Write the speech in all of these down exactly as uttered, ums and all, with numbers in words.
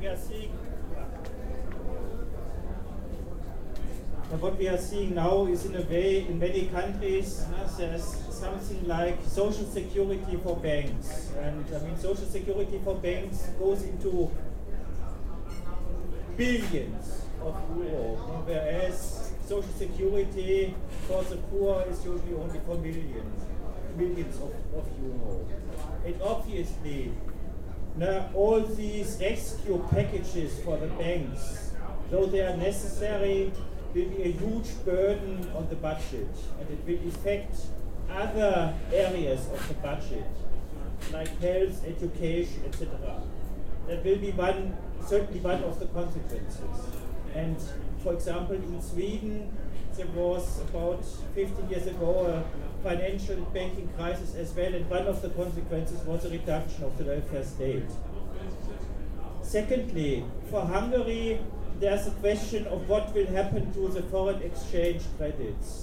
we are seeing what we are seeing now is, in a way, in many countries, uh, there's something like social security for banks. And I mean, social security for banks goes into billions of euro, whereas social security for the poor is usually only for millions, millions of, of euro. And obviously, now all these rescue packages for the banks, though they are necessary, will be a huge burden on the budget, and it will affect other areas of the budget, like health, education, et cetera. That will be one, certainly one of the consequences. And for example, in Sweden, there was about fifteen years ago a financial banking crisis as well, and one of the consequences was a reduction of the welfare state. Secondly, for Hungary, there's a question of what will happen to the foreign exchange credits.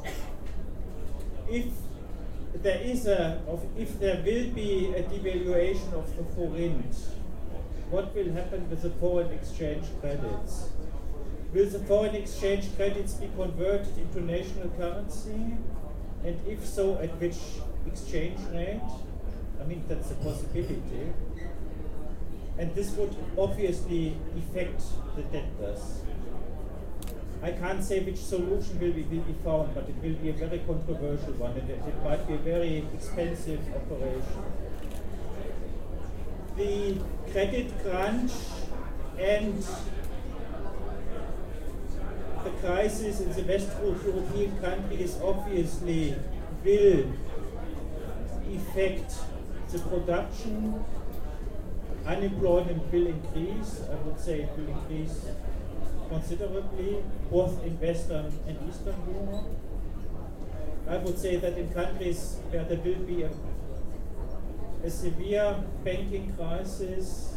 If there is a, of, if there will be a devaluation of the forint, what will happen with the foreign exchange credits? Will the foreign exchange credits be converted into national currency? And if so, at which exchange rate? I mean, that's a possibility. And this would obviously affect the debtors. I can't say which solution will be, will be found, but it will be a very controversial one, and it, it might be a very expensive operation. The credit crunch and the crisis in the Western European countries obviously will affect the production. Unemployment will increase. I would say it will increase considerably, both in Western and Eastern Europe. I would say that in countries where there will be a, a severe banking crisis,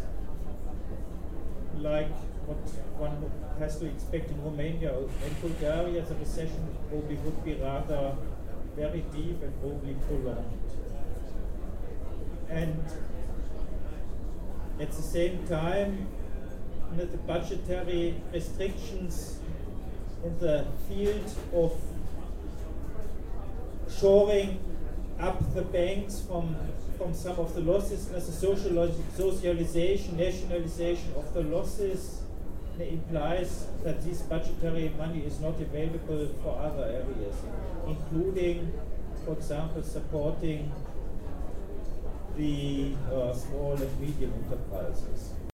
like what one has to expect in Romania and Bulgaria, the recession probably would be rather very deep and probably prolonged. And at the same time, you know, the budgetary restrictions in the field of shoring up the banks from, from some of the losses, as a social socialization, nationalization of the losses, implies that this budgetary money is not available for other areas, including, for example, supporting the uh, small and medium enterprises.